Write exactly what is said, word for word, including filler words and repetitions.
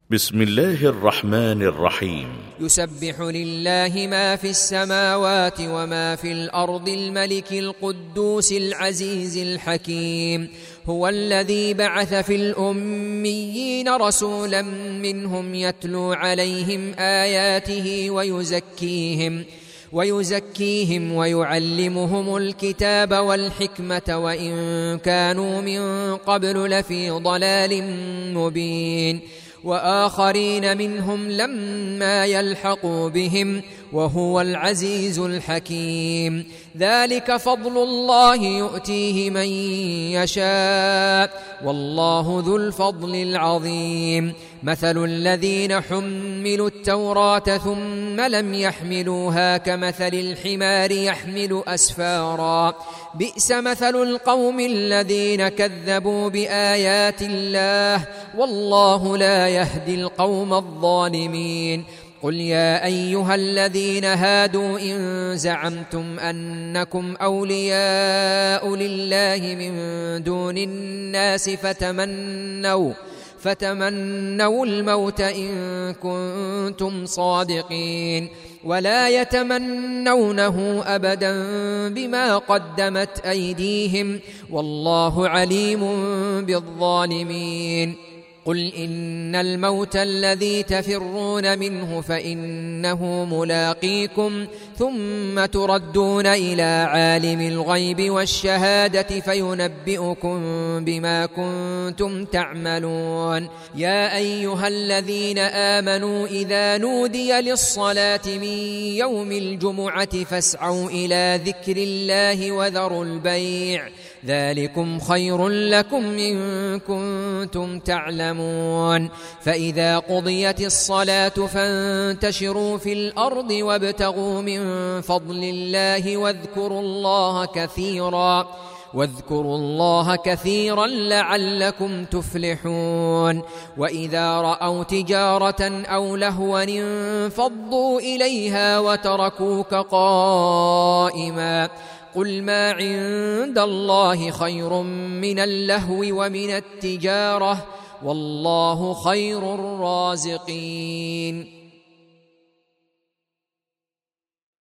بسم الله الرحمن الرحيم. يسبح لله ما في السماوات وما في الأرض الملك القدوس العزيز الحكيم. هو الذي بعث في الأميين رسولا منهم يتلو عليهم آياته ويزكيهم ويزكيهم ويعلمهم الكتاب والحكمة وإن كانوا من قبل لفي ضلال مبين، وآخرين منهم لما يلحقوا بهم وهو العزيز الحكيم. ذلك فضل الله يؤتيه من يشاء والله ذو الفضل العظيم. مثل الذين حملوا التوراة ثم لم يحملوها كمثل الحمار يحمل أسفارا، بئس مثل القوم الذين كذبوا بآيات الله والله لا يهدي القوم الظالمين. قل يا أيها الذين هادوا إن زعمتم أنكم أولياء لله من دون الناس فتمنوا فتمنوا الموت إن كنتم صادقين ولا يتمنونه أبدا بما قدمت أيديهم والله عليم بالظالمين. قل إن الموت الذي تفرون منه فإنه ملاقيكم ثم تردون إلى عالم الغيب والشهادة فينبئكم بما كنتم تعملون. يا أيها الذين آمنوا إذا نودي للصلاة من يوم الجمعة فاسعوا إلى ذكر الله وذروا البيع ذلكم خير لكم إن كنتم تعلمون. فإذا قضيت الصلاة فانتشروا في الأرض وابتغوا من فضل الله واذكروا الله كثيرا واذكروا الله كثيرا لعلكم تفلحون. وإذا رأوا تجارة أو لهوا انفضوا إليها وتركوك قائما. قل ما عند الله خير من اللهو ومن التجارة والله خير الرازقين.